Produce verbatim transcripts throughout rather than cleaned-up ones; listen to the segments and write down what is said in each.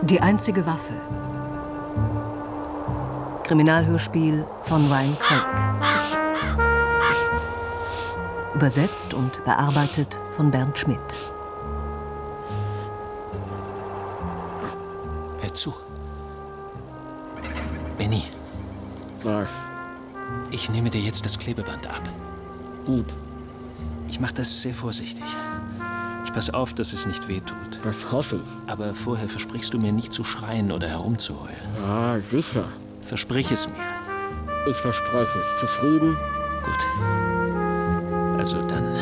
Die einzige Waffe. Kriminalhörspiel von Ryan Craig. Übersetzt und bearbeitet von Bernd Schmidt. Hör zu. Benny. Was? Ich nehme dir jetzt das Klebeband ab. Gut. Ich mache das sehr vorsichtig. Ich pass auf, dass es nicht wehtut. Das hoffe ich. Aber vorher versprichst du mir nicht zu schreien oder herumzuheulen. Ja, sicher. Versprich es mir. Ich verspreche es. Zufrieden? Gut. Also dann...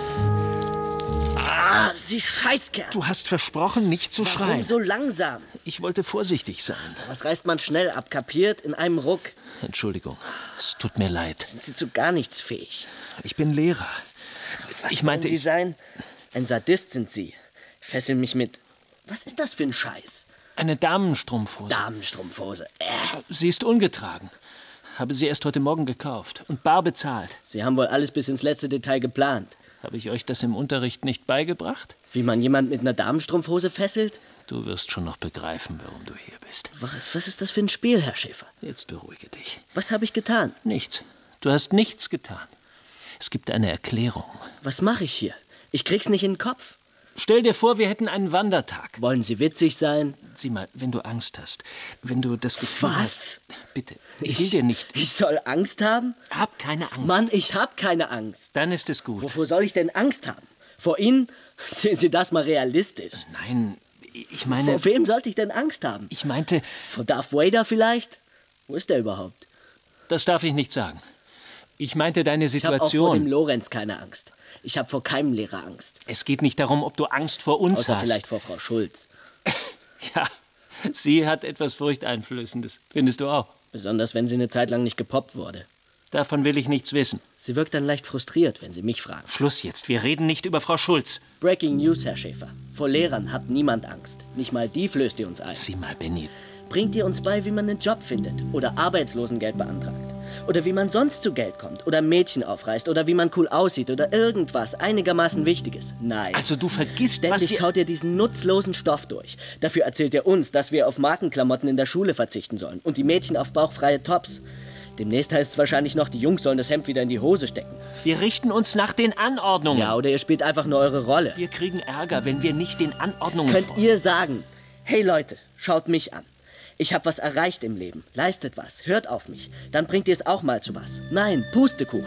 Ah, Sie Scheißkerl! Du hast versprochen, nicht zu Warum schreien. so langsam? Ich wollte vorsichtig sein. Was reißt man schnell ab, kapiert? In einem Ruck. Entschuldigung, es tut mir leid. Sind Sie zu gar nichts fähig? Ich bin Lehrer. Was ich meinte, wollen Sie ich... sein? Ein Sadist sind Sie. Fesseln mich mit... Was ist das für ein Scheiß? Eine Damenstrumpfhose. Damenstrumpfhose. Äh. Sie ist ungetragen. Habe sie erst heute Morgen gekauft und bar bezahlt. Sie haben wohl alles bis ins letzte Detail geplant. Habe ich euch das im Unterricht nicht beigebracht? Wie man jemand mit einer Damenstrumpfhose fesselt? Du wirst schon noch begreifen, warum du hier bist. Was, was ist das für ein Spiel, Herr Schäfer? Jetzt beruhige dich. Was habe ich getan? Nichts. Du hast nichts getan. Es gibt eine Erklärung. Was mache ich hier? Ich krieg's nicht in den Kopf. Stell dir vor, wir hätten einen Wandertag. Wollen Sie witzig sein? Sieh mal, wenn du Angst hast, wenn du das Gefühl Was? hast... Bitte, ich will dir nicht... Ich soll Angst haben? Hab keine Angst. Mann, ich hab keine Angst. Dann ist es gut. Wovor soll ich denn Angst haben? Vor Ihnen? Sehen Sie das mal realistisch. Nein, ich meine... Vor wem sollte ich denn Angst haben? Ich meinte... Vor Darth Vader vielleicht? Wo ist der überhaupt? Das darf ich nicht sagen. Ich meinte deine Ich habe auch Situation. vor dem Lorenz keine Angst. Ich habe vor keinem Lehrer Angst. Es geht nicht darum, ob du Angst vor uns Außer hast. vielleicht vor Frau Schulz. Ja, sie hat etwas Furchteinflößendes. Findest du auch? Besonders, wenn sie eine Zeit lang nicht gepoppt wurde. Davon will ich nichts wissen. Sie wirkt dann leicht frustriert, wenn Sie mich fragen. Schluss jetzt. Wir reden nicht über Frau Schulz. Breaking News, Herr Schäfer. Vor Lehrern hat niemand Angst. Nicht mal die flößt ihr uns ein. Sieh mal, Benny. Bringt ihr uns bei, wie man einen Job findet oder Arbeitslosengeld beantragt. Oder wie man sonst zu Geld kommt oder Mädchen aufreißt oder wie man cool aussieht oder irgendwas einigermaßen Wichtiges. Nein. Also du vergisst, was Ständig wir... kaut ihr diesen nutzlosen Stoff durch. Dafür erzählt ihr uns, dass wir auf Markenklamotten in der Schule verzichten sollen und die Mädchen auf bauchfreie Tops. Demnächst heißt es wahrscheinlich noch, die Jungs sollen das Hemd wieder in die Hose stecken. Wir richten uns nach den Anordnungen. Ja, oder ihr spielt einfach nur eure Rolle. Wir kriegen Ärger, wenn wir nicht den Anordnungen Könnt folgen. ihr sagen, hey Leute, schaut mich an. Ich habe was erreicht im Leben. Leistet was. Hört auf mich. Dann bringt ihr es auch mal zu was. Nein, Pustekuchen.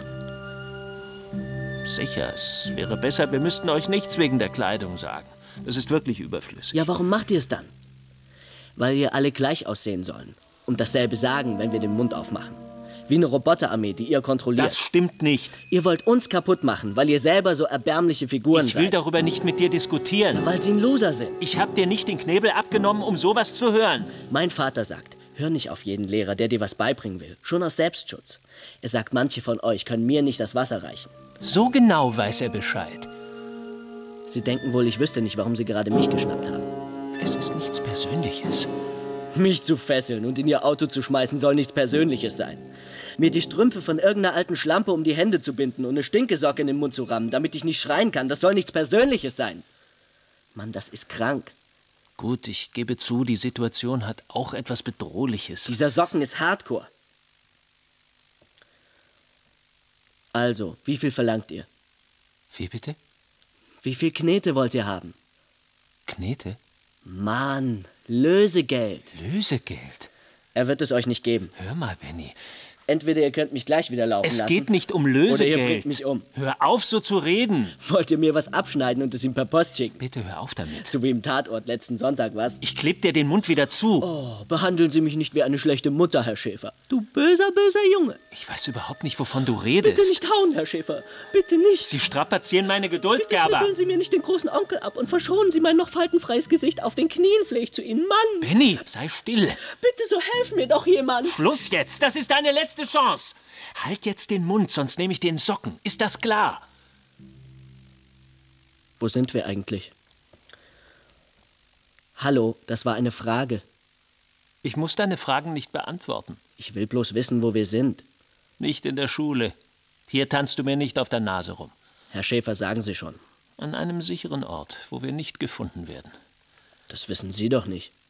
Sicher, es wäre besser, wir müssten euch nichts wegen der Kleidung sagen. Das ist wirklich überflüssig. Ja, warum macht ihr es dann? Weil wir alle gleich aussehen sollen. Und dasselbe sagen, wenn wir den Mund aufmachen. Wie eine Roboterarmee, die ihr kontrolliert. Das stimmt nicht. Ihr wollt uns kaputt machen, weil ihr selber so erbärmliche Figuren Ich seid. will darüber nicht mit dir diskutieren. Weil sie ein Loser sind. Ich habe dir nicht den Knebel abgenommen, um sowas zu hören. Mein Vater sagt, hör nicht auf jeden Lehrer, der dir was beibringen will. Schon aus Selbstschutz. Er sagt, manche von euch können mir nicht das Wasser reichen. So genau weiß er Bescheid. Sie denken wohl, ich wüsste nicht, warum sie gerade mich geschnappt haben. Es ist nichts Persönliches. Mich zu fesseln und in ihr Auto zu schmeißen soll nichts Persönliches sein. Mir die Strümpfe von irgendeiner alten Schlampe um die Hände zu binden und eine Stinkesocke in den Mund zu rammen, damit ich nicht schreien kann, das soll nichts Persönliches sein. Mann, das ist krank. Gut, ich gebe zu, die Situation hat auch etwas Bedrohliches. Dieser Socken ist Hardcore. Also, wie viel verlangt ihr? Wie bitte? Wie viel Knete wollt ihr haben? Knete? Mann, Lösegeld. Lösegeld? Er wird es euch nicht geben. Hör mal, Benny. Entweder ihr könnt mich gleich wieder laufen Es lassen. geht nicht um Oder Lösegeld. ihr bringt mich um. Hör auf, so zu reden. Wollt ihr mir was abschneiden und es ihm per Post schicken? Bitte hör auf damit. So wie im Tatort letzten Sonntag, was? Ich kleb dir den Mund wieder zu. Oh, behandeln Sie mich nicht wie eine schlechte Mutter, Herr Schäfer. Du böser, böser Junge. Ich weiß überhaupt nicht, wovon du redest. Bitte nicht hauen, Herr Schäfer. Bitte nicht. Sie strapazieren meine Geduld, Bitte Gerber. schnippeln Sie mir nicht den großen Onkel ab und verschonen Sie mein noch faltenfreies Gesicht. Auf den Knien flehe ich zu Ihnen, Mann. Benny, sei still. Bitte, so helf mir doch jemand. Schluss jetzt. Das ist deine letzte Chance. Halt jetzt den Mund, sonst nehme ich den Socken. Ist das klar? Wo sind wir eigentlich? Hallo, das war eine Frage. Ich muss deine Fragen nicht beantworten. Ich will bloß wissen, wo wir sind. Nicht in der Schule. Hier tanzt du mir nicht auf der Nase rum. Herr Schäfer, sagen Sie schon. An einem sicheren Ort, wo wir nicht gefunden werden. Das wissen Sie doch nicht.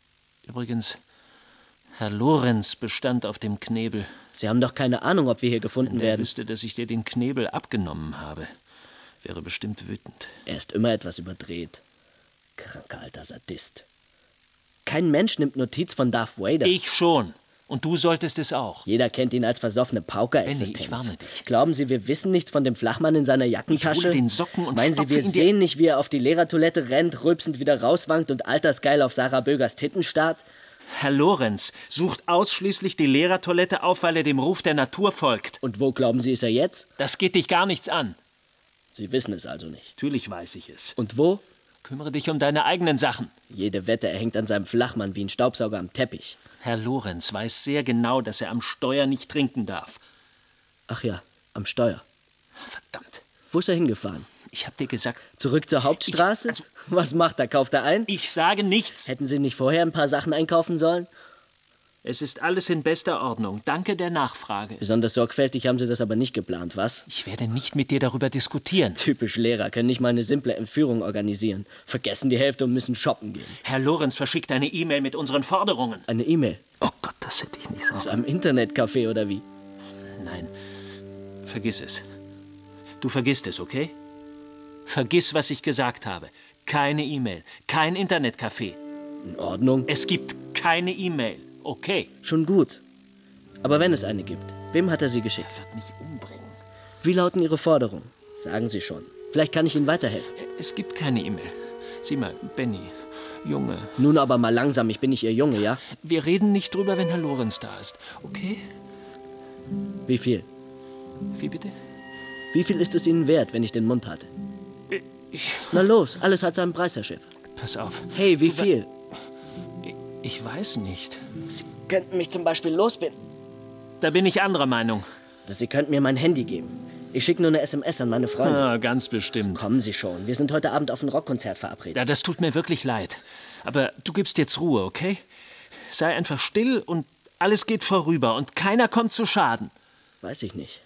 Übrigens, Herr Lorenz bestand auf dem Knebel. Sie haben doch keine Ahnung, ob wir hier gefunden Wenn er werden. wüsste, dass ich dir den Knebel abgenommen habe, wäre bestimmt wütend. Er ist immer etwas überdreht. Kranker alter Sadist. Kein Mensch nimmt Notiz von Darth Vader. Ich schon. Und du solltest es auch. Jeder kennt ihn als versoffene Pauker-Existenz. Benny, ich warne dich. Glauben Sie, wir wissen nichts von dem Flachmann in seiner Jackentasche? Ich hole den Socken und Meinen Sie, stopfe wir ihn dir- sehen nicht, wie er auf die Lehrertoilette rennt, rülpsend wieder rauswankt und altersgeil auf Sarah Bögers Titten starrt? Herr Lorenz sucht ausschließlich die Lehrertoilette auf, weil er dem Ruf der Natur folgt. Und wo, glauben Sie, ist er jetzt? Das geht dich gar nichts an. Sie wissen es also nicht. Natürlich weiß ich es. Und wo? Kümmere dich um deine eigenen Sachen. Jede Wette, er hängt an seinem Flachmann wie ein Staubsauger am Teppich. Herr Lorenz weiß sehr genau, dass er am Steuer nicht trinken darf. Ach ja, am Steuer. Verdammt. Wo ist er hingefahren? Ich hab dir gesagt, Zurück zur Hauptstraße? Ich- also- Was macht er? Kauft er ein? ich sage nichts. Hätten Sie nicht vorher ein paar Sachen einkaufen sollen? Es ist alles in bester Ordnung. Danke der Nachfrage. Besonders sorgfältig haben Sie das aber nicht geplant, was? Ich werde nicht mit dir darüber diskutieren. Typisch Lehrer, können nicht mal eine simple Entführung organisieren. Vergessen die Hälfte und müssen shoppen gehen. Herr Lorenz verschickt eine E-Mail mit unseren Forderungen. Eine E-Mail? Oh Gott, das hätte ich nicht sagen Aus sollen. einem Internetcafé oder wie? Nein, vergiss es. Du vergisst es, okay? Vergiss, was ich gesagt habe. Keine E-Mail, kein Internetcafé. In Ordnung. Es gibt keine E-Mail, okay? Schon gut. Aber wenn es eine gibt, wem hat er sie geschickt? Er wird mich umbringen. Wie lauten Ihre Forderungen? Sagen Sie schon. Vielleicht kann ich Ihnen weiterhelfen. Es gibt keine E-Mail. Sieh mal, Benny, Junge, Nun aber mal langsam, ich bin nicht Ihr Junge, ja? wir reden nicht drüber, wenn Herr Lorenz da ist, okay? Wie viel? Wie bitte? Wie viel ist es Ihnen wert, wenn ich den Mund halte? Ich, Na los, alles hat seinen Preis, Herr Schiff. pass auf. Hey, wie Du we- viel? Ich, ich weiß nicht. Sie könnten mich zum Beispiel losbinden. Da bin ich anderer Meinung. Sie könnten mir mein Handy geben. Ich schicke nur eine S M S an meine Freunde. Ah, ganz bestimmt. Kommen Sie schon. Wir sind heute Abend auf ein Rockkonzert verabredet. Ja, das tut mir wirklich leid. Aber du gibst jetzt Ruhe, okay? Sei einfach still und alles geht vorüber und keiner kommt zu Schaden. Weiß ich nicht.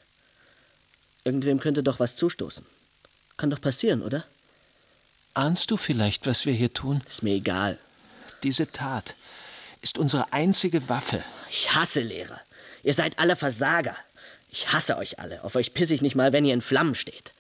Irgendwem könnte doch was zustoßen. Kann doch passieren, oder? Ahnst du vielleicht, was wir hier tun? Ist mir egal. Diese Tat ist unsere einzige Waffe. Ich hasse Lehrer. Ihr seid alle Versager. Ich hasse euch alle. Auf euch pisse ich nicht mal, wenn ihr in Flammen steht.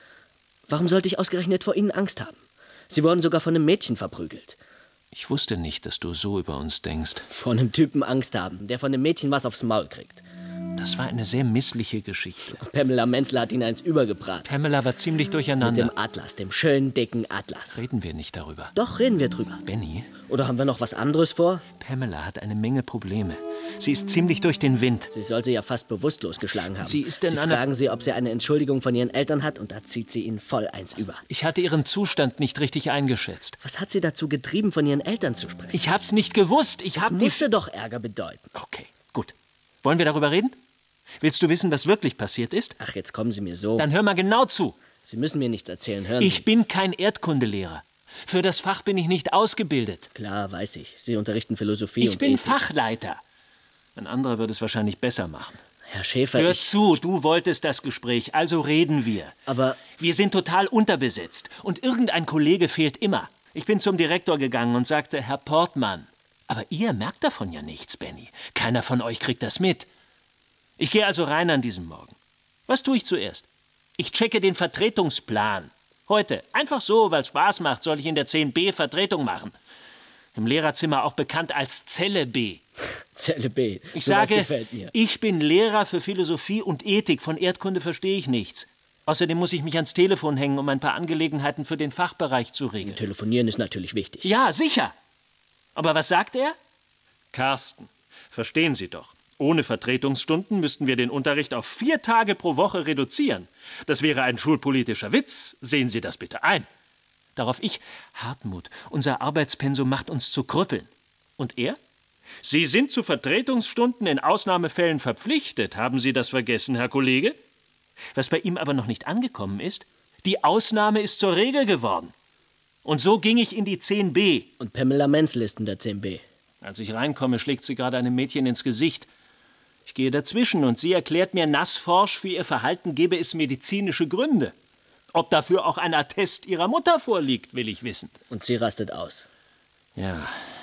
Warum sollte ich ausgerechnet vor ihnen Angst haben? Sie wurden sogar von einem Mädchen verprügelt. Ich wusste nicht, dass du so über uns denkst. Vor einem Typen Angst haben, der von einem Mädchen was aufs Maul kriegt. Das war eine sehr missliche Geschichte. Pamela Menzler hat ihn eins übergebraten. Pamela war ziemlich Mit durcheinander. dem Atlas, dem schönen, dicken Atlas. Reden wir nicht darüber. Doch, reden wir drüber. Benny, Oder haben wir noch was anderes vor? Pamela hat eine Menge Probleme. Sie ist ziemlich durch den Wind. Sie soll sie ja fast bewusstlos geschlagen haben. Sie ist in sie einer- fragen sie, ob sie eine Entschuldigung von ihren Eltern hat, und da zieht sie ihnen voll eins über. Ich hatte ihren Zustand nicht richtig eingeschätzt. Was hat sie dazu getrieben, von ihren Eltern zu sprechen? Ich hab's nicht gewusst. Ich Das hab die... musste doch Ärger bedeuten. Okay, gut. Wollen wir darüber reden? Willst du wissen, was wirklich passiert ist? Ach, jetzt kommen Sie mir so. Dann hör mal genau zu. Sie müssen mir nichts erzählen, hören Ich Sie. bin kein Erdkundelehrer. Für das Fach bin ich nicht ausgebildet. Klar, weiß ich. Sie unterrichten Philosophie Ich und bin Ethik. Fachleiter. Ein anderer würde es wahrscheinlich besser machen. Herr Schäfer, Hör ich... zu, du wolltest das Gespräch, also reden wir. Aber Wir sind total unterbesetzt und irgendein Kollege fehlt immer. Ich bin zum Direktor gegangen und sagte, Herr Portmann, aber ihr merkt davon ja nichts, Benny. Keiner von euch kriegt das mit. Ich gehe also rein an diesem Morgen. Was tue ich zuerst? Ich checke den Vertretungsplan. Heute, einfach so, weil es Spaß macht, soll ich in der zehn b Vertretung machen. Im Lehrerzimmer auch bekannt als Zelle B. Zelle B. Ich sowas sage, gefällt mir. ich bin Lehrer für Philosophie und Ethik. Von Erdkunde verstehe ich nichts. Außerdem muss ich mich ans Telefon hängen, um ein paar Angelegenheiten für den Fachbereich zu regeln. Telefonieren ist natürlich wichtig. Ja, sicher. Aber was sagt er? Carsten, verstehen Sie doch. Ohne Vertretungsstunden müssten wir den Unterricht auf vier Tage pro Woche reduzieren. Das wäre ein schulpolitischer Witz. Sehen Sie das bitte ein. Darauf ich, Hartmut, unser Arbeitspensum macht uns zu Krüppeln. Und er? Sie sind zu Vertretungsstunden in Ausnahmefällen verpflichtet. Haben Sie das vergessen, Herr Kollege? Was bei ihm aber noch nicht angekommen ist, die Ausnahme ist zur Regel geworden. Und so ging ich in die zehn b. Und Pamela Menzl ist in der zehn b. Als ich reinkomme, schlägt sie gerade einem Mädchen ins Gesicht. Ich gehe dazwischen und sie erklärt mir nassforsch, für ihr Verhalten gebe es medizinische Gründe. Ob dafür auch ein Attest ihrer Mutter vorliegt, will ich wissen. Und sie rastet aus. Ja,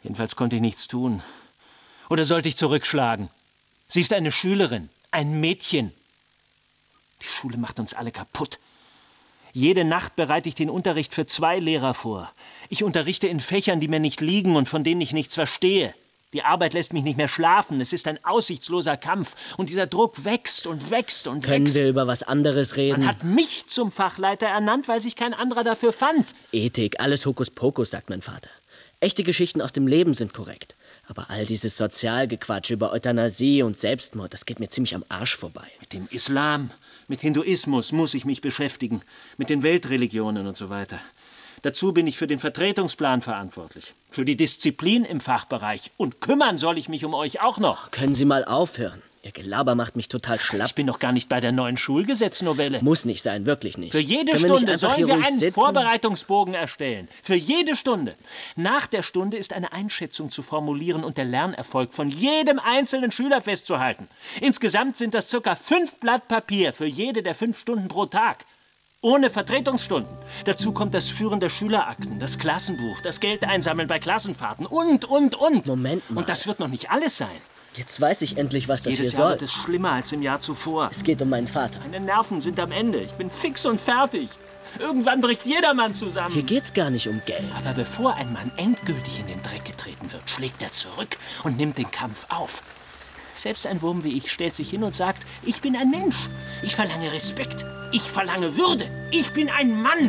Jedenfalls konnte ich nichts tun. Oder sollte ich zurückschlagen? Sie ist eine Schülerin, ein Mädchen. Die Schule macht uns alle kaputt. Jede Nacht bereite ich den Unterricht für zwei Lehrer vor. Ich unterrichte in Fächern, die mir nicht liegen und von denen ich nichts verstehe. Die Arbeit lässt mich nicht mehr schlafen. Es ist ein aussichtsloser Kampf. Und dieser Druck wächst und wächst und Können wächst. wir über was anderes reden? Man hat mich zum Fachleiter ernannt, weil sich kein anderer dafür fand. Ethik, alles Hokuspokus, sagt mein Vater. Echte Geschichten aus dem Leben sind korrekt. Aber all dieses Sozialgequatsch über Euthanasie und Selbstmord, das geht mir ziemlich am Arsch vorbei. Mit dem Islam, mit Hinduismus muss ich mich beschäftigen. Mit den Weltreligionen und so weiter. Dazu bin ich für den Vertretungsplan verantwortlich. Für die Disziplin im Fachbereich. Und kümmern soll ich mich um euch auch noch. Können Sie mal aufhören? Ihr Gelaber macht mich total schlapp. Ich bin noch gar nicht bei der neuen Schulgesetznovelle. Muss nicht sein, wirklich nicht. Für jede Können wir nicht Stunde einfach sollen hier wir ruhig einen sitzen? Vorbereitungsbogen erstellen. Für jede Stunde. Nach der Stunde ist eine Einschätzung zu formulieren und der Lernerfolg von jedem einzelnen Schüler festzuhalten. Insgesamt sind das circa fünf Blatt Papier für jede der fünf Stunden pro Tag. Ohne Vertretungsstunden. Dazu kommt das Führen der Schülerakten, das Klassenbuch, das Geld einsammeln bei Klassenfahrten und, und, und. Moment mal. Und das wird noch nicht alles sein. Jetzt weiß ich endlich, was das Jedes hier Jahr soll. wird es schlimmer als im Jahr zuvor. Es geht um meinen Vater. Meine Nerven sind am Ende. Ich bin fix und fertig. Irgendwann bricht jedermann zusammen. Hier geht's gar nicht um Geld. Aber bevor ein Mann endgültig in den Dreck getreten wird, schlägt er zurück und nimmt den Kampf auf. Selbst ein Wurm wie ich stellt sich hin und sagt, ich bin ein Mensch. Ich verlange Respekt. Ich verlange Würde. Ich bin ein Mann.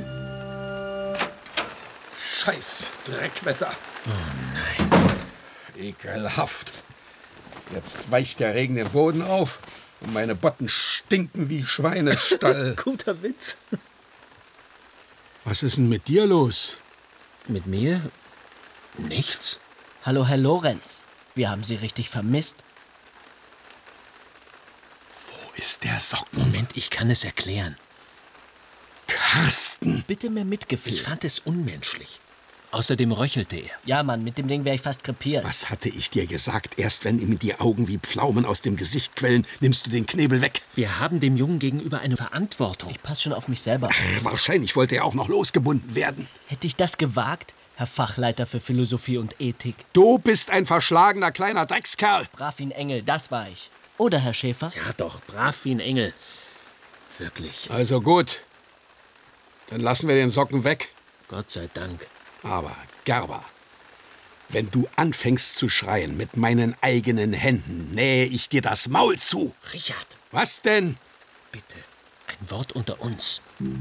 Scheiß Dreckwetter. Oh nein. Ekelhaft. Jetzt weicht der Regen den Boden auf und meine Botten stinken wie Schweinestall. Guter Witz. Was ist denn mit dir los? Mit mir? Nichts. Hallo, Herr Lorenz. Wir haben Sie richtig vermisst. Wo ist der Socken? Moment, ich kann es erklären. Carsten! Bitte mehr Mitgefühl. Ich fand es unmenschlich. Außerdem röchelte er. Ja, Mann, mit dem Ding wäre ich fast krepiert. Was hatte ich dir gesagt? Erst wenn ihm die Augen wie Pflaumen aus dem Gesicht quellen, nimmst du den Knebel weg. Wir haben dem Jungen gegenüber eine Verantwortung. Ich passe schon auf mich selber. Äh, wahrscheinlich wollte er auch noch losgebunden werden. Hätte ich das gewagt, Herr Fachleiter für Philosophie und Ethik? Du bist ein verschlagener kleiner Dreckskerl. Brav wie ein Engel, das war ich. Oder, Herr Schäfer? Ja doch, brav wie ein Engel. Wirklich. Also gut. Dann lassen wir den Socken weg. Gott sei Dank. Aber, Gerber, wenn du anfängst zu schreien, mit meinen eigenen Händen nähe ich dir das Maul zu. Richard, Was denn? bitte, ein Wort unter uns.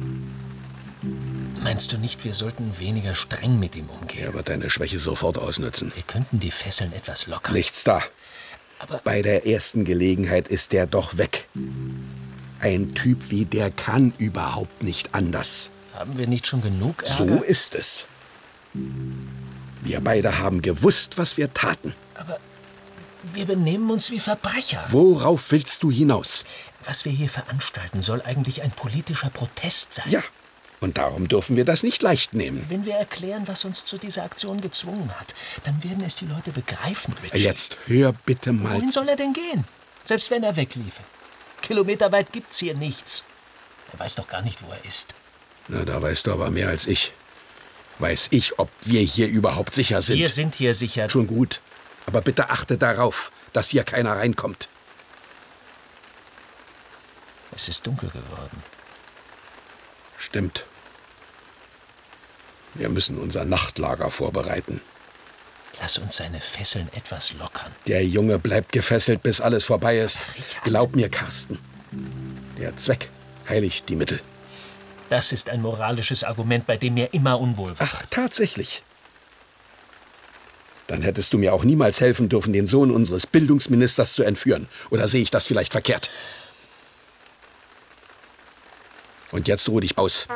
Meinst du nicht, wir sollten weniger streng mit ihm umgehen? Er wird deine Schwäche sofort ausnutzen. Wir könnten die Fesseln etwas lockern. Nichts da. Aber Bei der ersten Gelegenheit ist der doch weg. Ein Typ wie der kann überhaupt nicht anders. haben wir nicht schon genug Ärger? So ist es. Wir beide haben gewusst, was wir taten. Aber wir benehmen uns wie Verbrecher. Worauf willst du hinaus? Was wir hier veranstalten, soll eigentlich ein politischer Protest sein. Ja, und darum dürfen wir das nicht leicht nehmen. Wenn wir erklären, was uns zu dieser Aktion gezwungen hat, dann werden es die Leute begreifen, Richie. Jetzt hör bitte mal. Wohin soll er denn gehen? Selbst wenn er wegliefe. Kilometerweit gibt's hier nichts. Er weiß doch gar nicht, wo er ist. Na, da weißt du aber mehr als ich. Weiß ich, ob wir hier überhaupt sicher sind. Wir sind hier sicher. Schon gut. Aber bitte achte darauf, dass hier keiner reinkommt. Es ist dunkel geworden. Stimmt. Wir müssen unser Nachtlager vorbereiten. Lass uns seine Fesseln etwas lockern. Der Junge bleibt gefesselt, bis alles vorbei ist. Richard. Glaub mir, Carsten. Der Zweck heiligt die Mittel. Das ist ein moralisches Argument, bei dem mir immer unwohl war. Ach, tatsächlich. Dann hättest du mir auch niemals helfen dürfen, den Sohn unseres Bildungsministers zu entführen. Oder sehe ich das vielleicht verkehrt? Und jetzt ruh dich aus.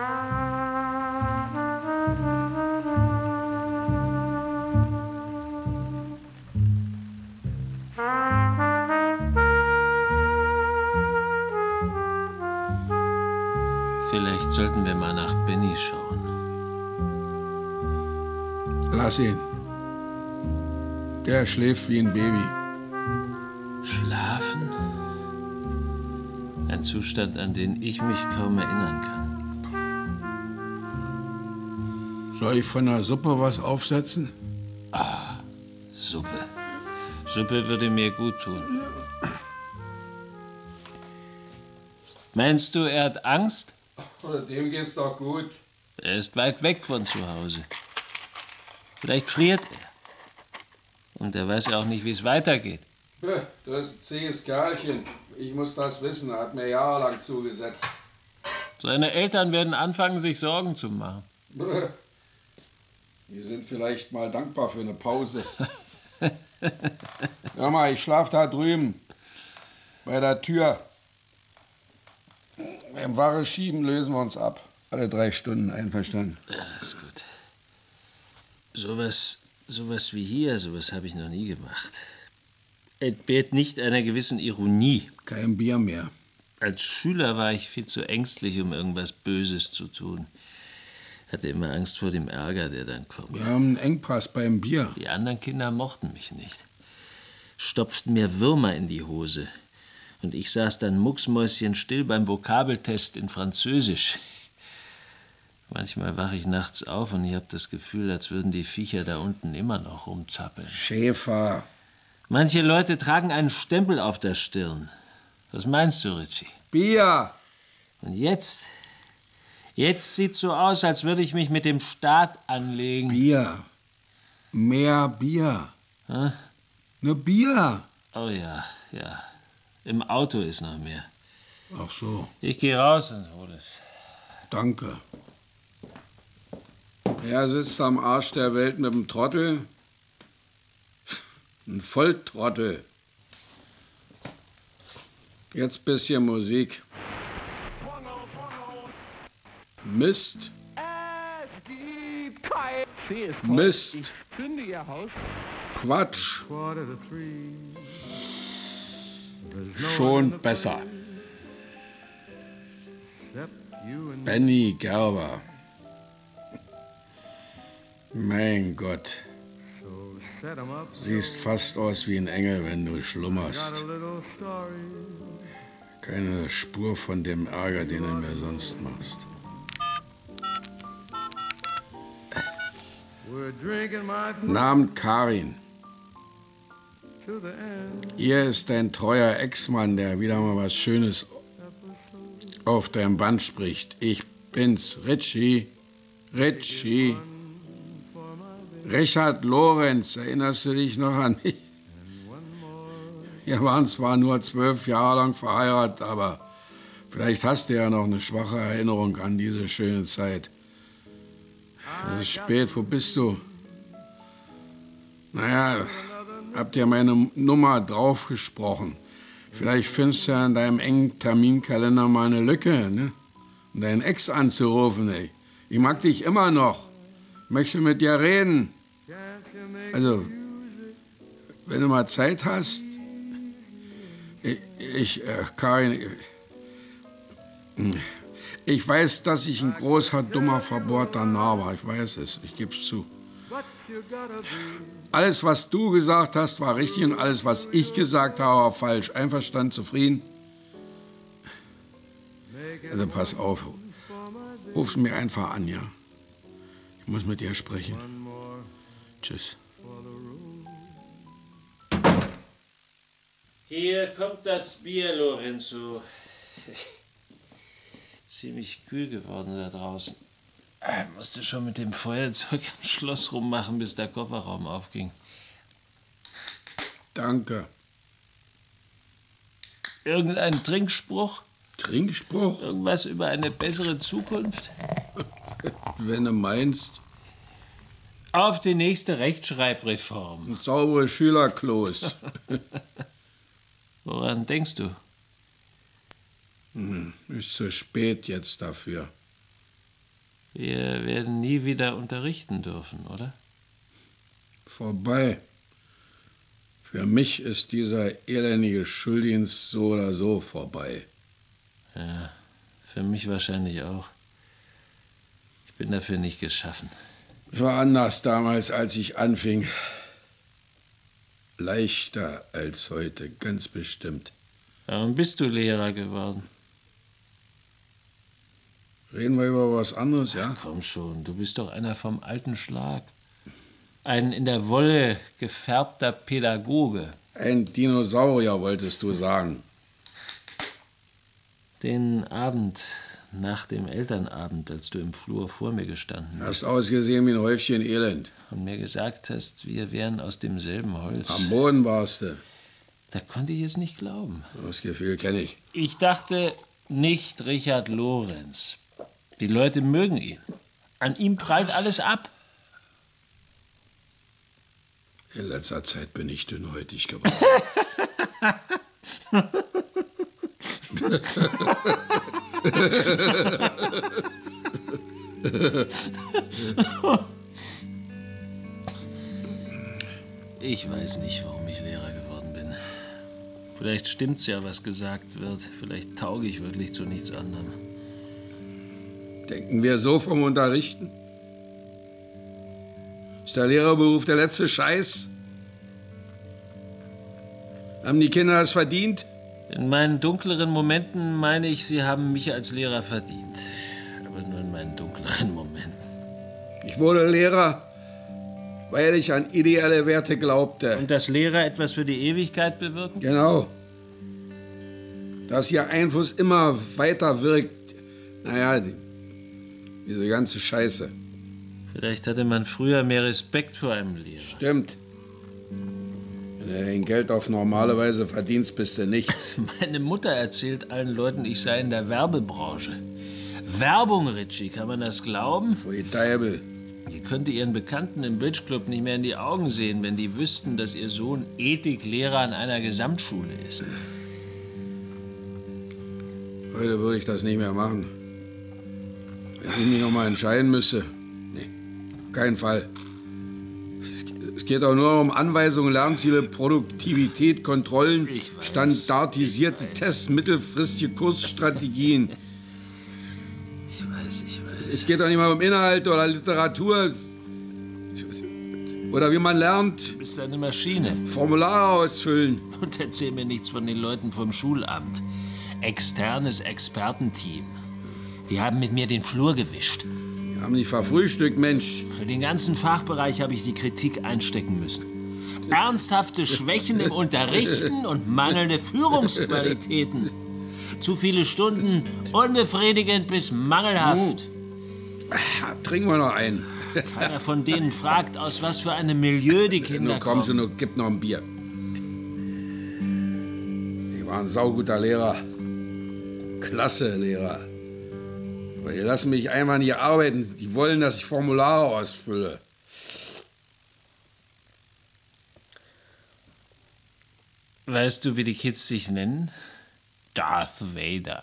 Vielleicht sollten wir mal nach Benny schauen. Lass ihn. Der schläft wie ein Baby. Schlafen? Ein Zustand, an den ich mich kaum erinnern kann. Soll ich von der Suppe was aufsetzen? Suppe. Suppe würde mir gut tun. Meinst du, er hat Angst? Dem geht's doch gut. Er ist weit weg von zu Hause. Vielleicht friert er. Und er weiß ja auch nicht, wie es weitergeht. Das ist ein zähes Kerlchen. Ich muss das wissen. Er hat mir jahrelang zugesetzt. Seine Eltern werden anfangen, sich Sorgen zu machen. Die sind vielleicht mal dankbar für eine Pause. Hör mal, ich schlaf da drüben. Bei der Tür. Beim Ware schieben lösen wir uns ab. Alle drei Stunden, einverstanden. Ja, ist gut. Sowas, sowas wie hier, sowas habe ich noch nie gemacht. Entbehrt nicht einer gewissen Ironie. Kein Bier mehr. Als Schüler war ich viel zu ängstlich, um irgendwas Böses zu tun. Hatte immer Angst vor dem Ärger, der dann kommt. Wir haben einen Engpass beim Bier. Die anderen Kinder mochten mich nicht. Stopften mir Würmer in die Hose. Und ich saß dann mucksmäuschenstill beim Vokabeltest in Französisch. Manchmal wache ich nachts auf und ich habe das Gefühl, als würden die Viecher da unten immer noch rumzappeln. Schäfer. Manche Leute tragen einen Stempel auf der Stirn. Was meinst du, Ritchie? Bier. Und jetzt? Jetzt sieht's so aus, als würde ich mich mit dem Staat anlegen. Bier. Mehr Bier. Hä? Ne Bier. Oh ja, ja. Im Auto ist noch mehr. Ach so. Ich gehe raus und hol es. Danke. Er sitzt am Arsch der Welt mit dem Trottel. Ein Volltrottel. Jetzt bisschen Musik. Mist. Mist. Quatsch. Schon besser. Benny Gerber. Mein Gott. Siehst fast aus wie ein Engel, wenn du schlummerst. Keine Spur von dem Ärger, den du mir sonst machst. Namen Karin. Hier ist dein treuer Ex-Mann, der wieder mal was Schönes auf deinem Band spricht. Ich bin's, Ritchie. Ritchie. Richard Lorenz, erinnerst du dich noch an mich? Wir waren zwar nur zwölf Jahre lang verheiratet, aber vielleicht hast du ja noch eine schwache Erinnerung an diese schöne Zeit. Es ist spät, wo bist du? Naja, habt ihr meine Nummer draufgesprochen. Vielleicht findest du ja in deinem engen Terminkalender mal eine Lücke, ne? Um deinen Ex anzurufen, ey. Ich mag dich immer noch. Möchte mit dir reden. Also, wenn du mal Zeit hast. Ich, ich äh, Karin, ich, ich weiß, dass ich ein großer, dummer, verbohrter Narr war. Ich weiß es, ich gebe es zu. Alles, was du gesagt hast, war richtig und alles, was ich gesagt habe, war falsch. Einverstanden, zufrieden? Also pass auf. Ruf mir einfach an, ja? Ich muss mit dir sprechen. Tschüss. Hier kommt das Bier, Lorenzo. Ziemlich kühl geworden da draußen. Ich musste schon mit dem Feuerzeug am Schloss rummachen, bis der Kofferraum aufging. Danke. Irgendein Trinkspruch? Trinkspruch? Irgendwas über eine bessere Zukunft? Wenn du meinst. Auf die nächste Rechtschreibreform. Saubere Schülerklos. Woran denkst du? Hm, ist zu spät jetzt dafür. Wir werden nie wieder unterrichten dürfen, oder? Vorbei. Für mich ist dieser elendige Schuldienst so oder so vorbei. Ja, für mich wahrscheinlich auch. Ich bin dafür nicht geschaffen. Es war anders damals, als ich anfing. Leichter als heute, ganz bestimmt. Warum bist du Lehrer geworden? Reden wir über was anderes, ja? Ach, komm schon, du bist doch einer vom alten Schlag. Ein in der Wolle gefärbter Pädagoge. Ein Dinosaurier, wolltest du sagen. Den Abend nach dem Elternabend, als du im Flur vor mir gestanden bist. Hast ausgesehen wie ein Häufchen Elend. Und mir gesagt hast, wir wären aus demselben Holz. Am Boden warst du. Da konnte ich es nicht glauben. Das Gefühl kenne ich. Ich dachte, nicht Richard Lorenz. Die Leute mögen ihn. An ihm prallt alles ab. In letzter Zeit bin ich dünnhäutig geworden. Ich weiß nicht, warum ich Lehrer geworden bin. Vielleicht stimmt's ja, was gesagt wird. Vielleicht tauge ich wirklich zu nichts anderem. Denken wir so vom Unterrichten? Ist der Lehrerberuf der letzte Scheiß? Haben die Kinder es verdient? In meinen dunkleren Momenten meine ich, sie haben mich als Lehrer verdient. Aber nur in meinen dunkleren Momenten. Ich wurde Lehrer, weil ich an ideelle Werte glaubte. Und dass Lehrer etwas für die Ewigkeit bewirken? Genau. Dass ihr Einfluss immer weiter wirkt. Naja, die, diese ganze Scheiße. Vielleicht hatte man früher mehr Respekt vor einem Lehrer. Stimmt. Wenn du dein Geld auf normale Weise verdienst, bist du nichts. Meine Mutter erzählt allen Leuten, ich sei in der Werbebranche. Werbung, Ritchie, kann man das glauben? Pfui Teufel. Die könnte ihren Bekannten im Bridgeclub nicht mehr in die Augen sehen, wenn die wüssten, dass ihr Sohn Ethiklehrer an einer Gesamtschule ist. Heute würde ich das nicht mehr machen. Wenn ich mich noch mal entscheiden müsste. Nee, auf keinen Fall. Es geht auch nur um Anweisungen, Lernziele, Produktivität, Kontrollen, Ich weiß, standardisierte ich weiß. Tests, mittelfristige Kursstrategien. Ich weiß, ich weiß. Es geht doch nicht mal um Inhalt oder Literatur. Oder wie man lernt, Du bist eine Maschine. Formulare ausfüllen. Und erzähl mir nichts von den Leuten vom Schulamt. Externes Expertenteam. Die haben mit mir den Flur gewischt. Wir haben nicht verfrühstückt, Mensch. Für den ganzen Fachbereich habe ich die Kritik einstecken müssen. Ernsthafte Schwächen im Unterrichten und mangelnde Führungsqualitäten. Zu viele Stunden, unbefriedigend bis mangelhaft. Trinken wir noch einen. Keiner von denen fragt, aus was für einem Milieu die Kinder Nur komm schon, kommen. nur gib noch ein Bier. Ich war ein sauguter Lehrer. Klasse Lehrer. Aber die lassen mich einfach nicht arbeiten. Die wollen, dass ich Formulare ausfülle. Weißt du, wie die Kids sich nennen? Darth Vader.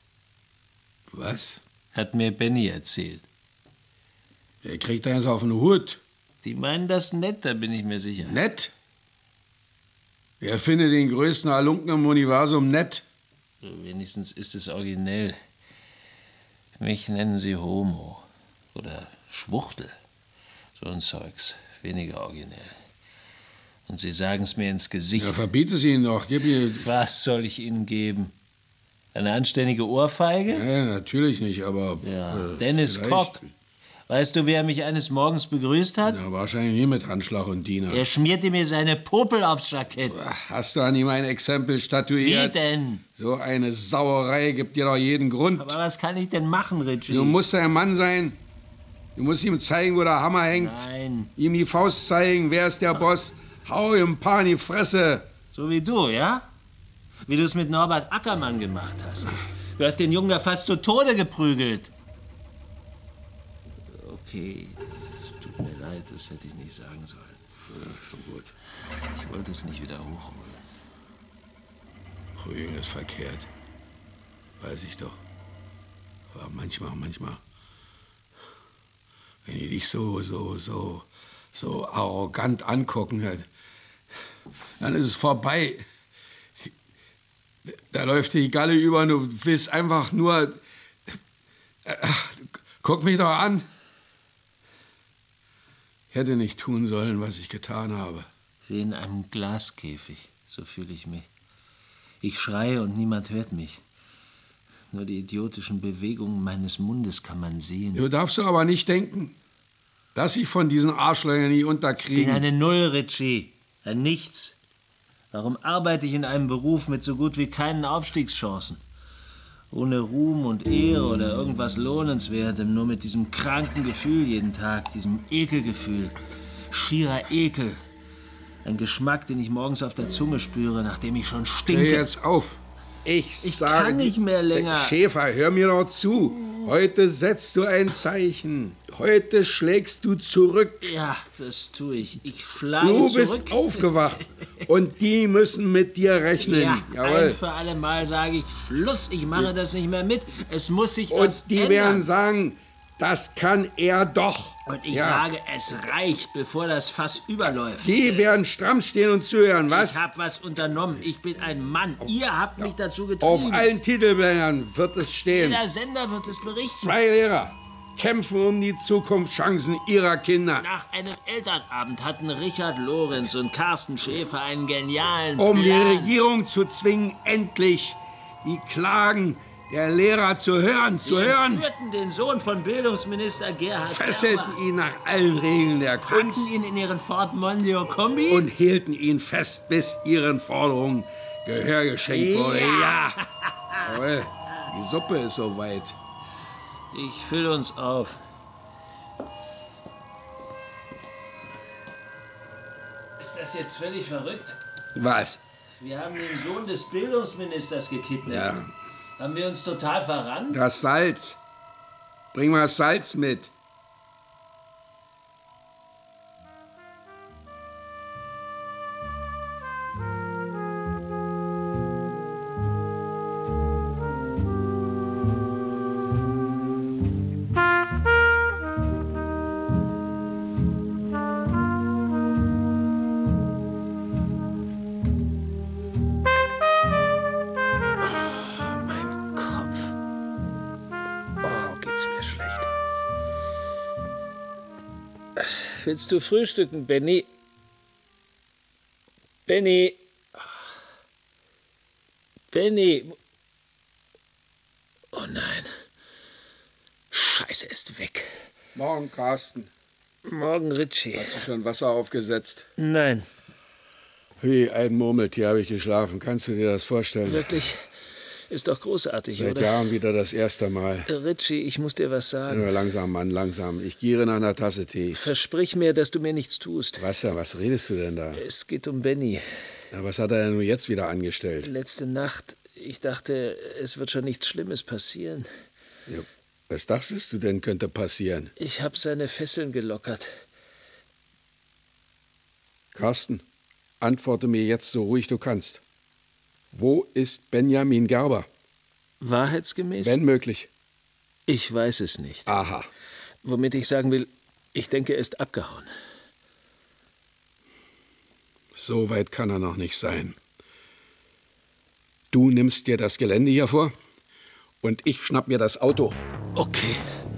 Was? Hat mir Benny erzählt. Der kriegt eins auf den Hut. Die meinen das nett, da bin ich mir sicher. Nett? Wer findet den größten Halunken im Universum nett? Wenigstens ist es originell. Mich nennen sie Homo. Oder Schwuchtel. So ein Zeugs. Weniger originell. Und sie sagen es mir ins Gesicht. Ja, verbiete es ihnen doch. Gib ihr. Was soll ich ihnen geben? Eine anständige Ohrfeige? Ja, natürlich nicht, aber. Ja, äh, Dennis vielleicht. Koch. Weißt du, wer mich eines Morgens begrüßt hat? Ja, wahrscheinlich nie mit Handschlag und Diener. Er schmierte mir seine Popel aufs Jackett. Hast du an ihm ein Exempel Wie statuiert? denn? So eine Sauerei gibt dir doch jeden Grund. Aber was kann ich denn machen, Richie? Du musst ein Mann sein. Du musst ihm zeigen, wo der Hammer hängt. Nein, Ihm die Faust zeigen, wer ist der Boss. Hau ihm ein paar in die Fresse. so wie du, ja? Wie du es mit Norbert Ackermann gemacht hast. Du hast den Jungen da fast zu Tode geprügelt. Okay, es tut mir leid, das hätte ich nicht sagen sollen. Ja, schon gut. Ich wollte es nicht wieder hochholen. Prügeln ist verkehrt. Weiß ich doch. Aber manchmal, manchmal. Wenn die dich so, so, so, so arrogant angucken, dann ist es vorbei. Da läuft die Galle über und du willst einfach nur. Ach, guck mich doch an. Ich hätte nicht tun sollen, was ich getan habe. Wie in einem Glaskäfig, so fühle ich mich. Ich schreie und niemand hört mich. Nur die idiotischen Bewegungen meines Mundes kann man sehen. Du darfst aber nicht denken, Lass dich von diesen Arschlöchern nicht Ich bin unterkriegen. eine Null, Ritchie. Ein Nichts. Warum arbeite ich in einem Beruf mit so gut wie keinen Aufstiegschancen? Ohne Ruhm und Ehre oder irgendwas Lohnenswertem, nur mit diesem kranken Gefühl jeden Tag, diesem Ekelgefühl. Schierer Ekel. Ein Geschmack, den ich morgens auf der Zunge spüre, nachdem ich schon Hör stinke. jetzt auf. Ich, Ich sage kann nicht mehr länger. Schäfer, hör mir doch zu. Heute setzt du ein Zeichen. Heute schlägst du zurück. Ja, das tue ich. Ich schlage Du zurück. bist aufgewacht und die müssen mit dir rechnen. Ja, Jawohl. ein für alle Mal sage ich Schluss, ich mache das nicht mehr mit. Es muss sich Und was die ändern. werden sagen, das kann er doch. Und ich Ja. sage, es reicht, bevor das Fass überläuft. Die werden stramm stehen und zuhören, was? Ich habe was unternommen. Ich bin ein Mann. Ihr habt mich dazu Auf getrieben. allen Titelblättern wird es stehen. Jeder Sender wird es berichten. Zwei Lehrer kämpfen um die Zukunftschancen ihrer Kinder. Nach einem Elternabend hatten Richard Lorenz und Carsten Schäfer einen genialen Um die Plan. Regierung zu zwingen, endlich die Klagen der Lehrer zu hören, zu Sie hören. entführten den Sohn von Bildungsminister Gerhard Fesselten Gerber, ihn nach allen Regeln der Kunst packten ihn in ihren Ford Mondeo Kombi. und hielten ihn fest, bis ihren Forderungen Gehör geschenkt wurde. Ja! Jawohl, die Suppe ist soweit. Ich fülle uns auf. Ist das jetzt völlig verrückt? Was? Wir haben den Sohn des Bildungsministers gekidnappt. Ja. Haben wir uns total verrannt? Das Salz. Bring mal Salz mit. Mein Kopf. Oh, geht's mir schlecht. Willst du frühstücken, Benny? Benny. Benny. Oh nein. Scheiße, er ist weg. Morgen, Carsten. Morgen, Ritchie. Hast du schon Wasser aufgesetzt? Nein, Wie ein Murmeltier habe ich geschlafen. Kannst du dir das vorstellen? wirklich. Ist doch großartig, Seit oder? Jahren wieder das erste Mal. Äh, Ritchie, ich muss dir was sagen. Nur langsam, Mann, langsam. Ich giere nach einer Tasse Tee. Versprich mir, dass du mir nichts tust. Wasser, was redest du denn da? Es geht um Benny. Na, was hat er denn nun jetzt wieder angestellt? Letzte Nacht, ich dachte, es wird schon nichts Schlimmes passieren. Ja, was dachtest du denn, könnte passieren? Ich habe seine Fesseln gelockert. Carsten, antworte mir jetzt so ruhig du kannst. Wo ist Benjamin Gerber? Wahrheitsgemäß? Wenn möglich. Ich weiß es nicht. Aha. Womit ich sagen will, ich denke, er ist abgehauen. So weit kann er noch nicht sein. Du nimmst dir das Gelände hier vor und ich schnapp mir das Auto. Okay.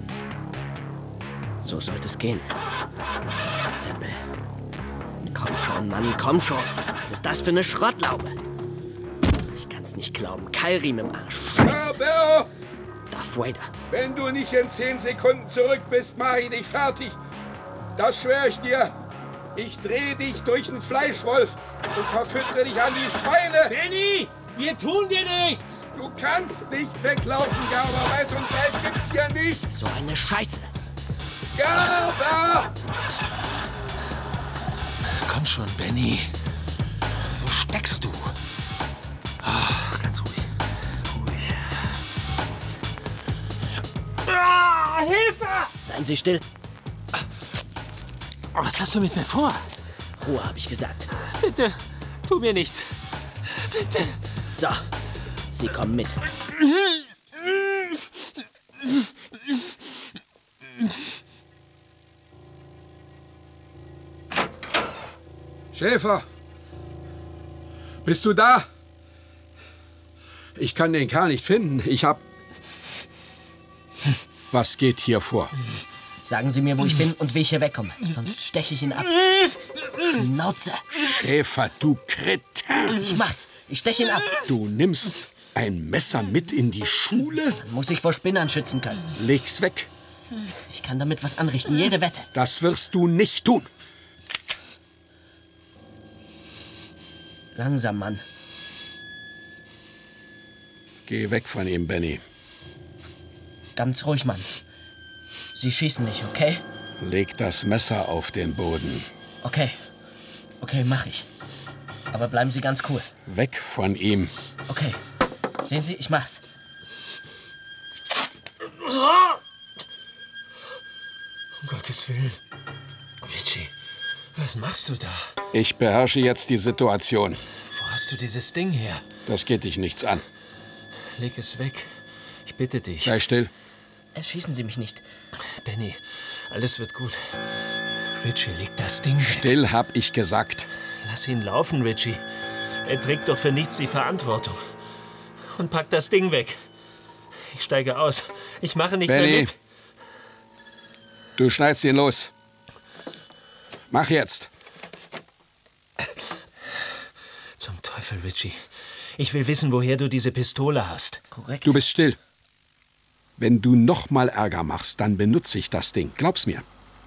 So sollte es gehen. Simpel. Komm schon, Mann, komm schon. Was ist das für eine Schrottlaube? Ich kann's nicht glauben. Keilriemen im Arsch. Scheiße. Aber Darth Vader. wenn du nicht in zehn Sekunden zurück bist, mach ich dich fertig. Das schwöre ich dir. Ich drehe dich durch einen Fleischwolf und verfüttere dich an die Schweine. Benny, wir tun dir nichts! Du kannst nicht weglaufen, Gerber, weil so ein Geld gibt's hier nicht. So eine Scheiße. Gerber! Komm schon, Benny. Wo steckst du? Ach, ganz ruhig. Ruhig. Ah, Hilfe! Seien Sie still. Oh, was hast du mit mir vor? Ruhe, habe ich gesagt. Bitte, tu mir nichts. Bitte. So, Sie kommen mit. Schäfer! Bist du da? Ich kann den Kerl nicht finden. Ich hab... Was geht hier vor? Sagen Sie mir, wo ich bin und wie ich hier wegkomme. Sonst steche ich ihn ab. Schnauze. Schäfer, du Kretin! Ich mach's. Ich steche ihn ab. Du nimmst ein Messer mit in die Schule? Muss ich vor Spinnern schützen können. Leg's weg. Ich kann damit was anrichten, jede Wette. Das wirst du nicht tun. Langsam, Mann. Geh weg von ihm, Benny. Ganz ruhig, Mann. Sie schießen nicht, okay? Leg das Messer auf den Boden. Okay. Okay, mach ich. Aber bleiben Sie ganz cool. Weg von ihm. Okay. Sehen Sie, ich mach's. Um Gottes Willen. Richie, was machst du da? Ich beherrsche jetzt die Situation. Wo hast du dieses Ding her? Das geht dich nichts an. Leg es weg. Ich bitte dich. Sei still. Erschießen Sie mich nicht. Benny, alles wird gut. Richie, leg das Ding weg. Still, hab ich gesagt. Lass ihn laufen, Richie. Er trägt doch für nichts die Verantwortung. Und pack das Ding weg. Ich steige aus. Ich mache nicht Benny, mehr mit. Du schneidest ihn los. Mach jetzt. Zum Teufel, Richie. Ich will wissen, woher du diese Pistole hast. Korrekt. Du bist still. Wenn du noch mal Ärger machst, dann benutze ich das Ding. Glaub's mir.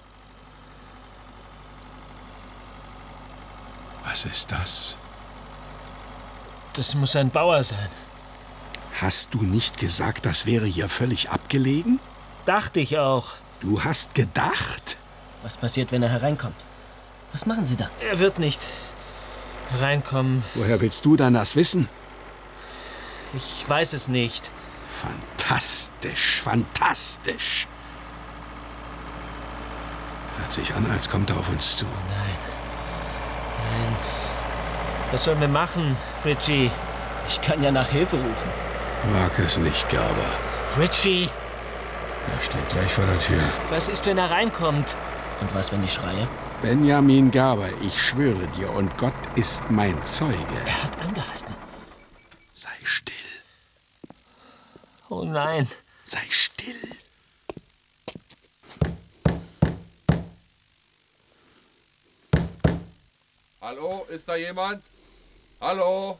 Was ist das? Das muss ein Bauer sein. Hast du nicht gesagt, das wäre hier völlig abgelegen? Dachte ich auch. Du hast gedacht? Was passiert, wenn er hereinkommt? Was machen Sie dann? Er wird nicht reinkommen. Woher willst du dann das wissen? Ich weiß es nicht. Fantastisch, fantastisch. Hört sich an, als kommt er auf uns zu. Nein. Nein. Was sollen wir machen, Richie? Ich kann ja nach Hilfe rufen. Mag es nicht, Gerber. Richie! Er steht gleich vor der Tür. Was ist, wenn er reinkommt? Und was, wenn ich schreie? Benjamin Gerber, ich schwöre dir, und Gott ist mein Zeuge. Er hat angehalten. Sei still. Oh nein. Sei still. Hallo, ist da jemand? Hallo?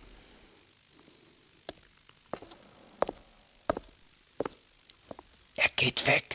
Er geht weg.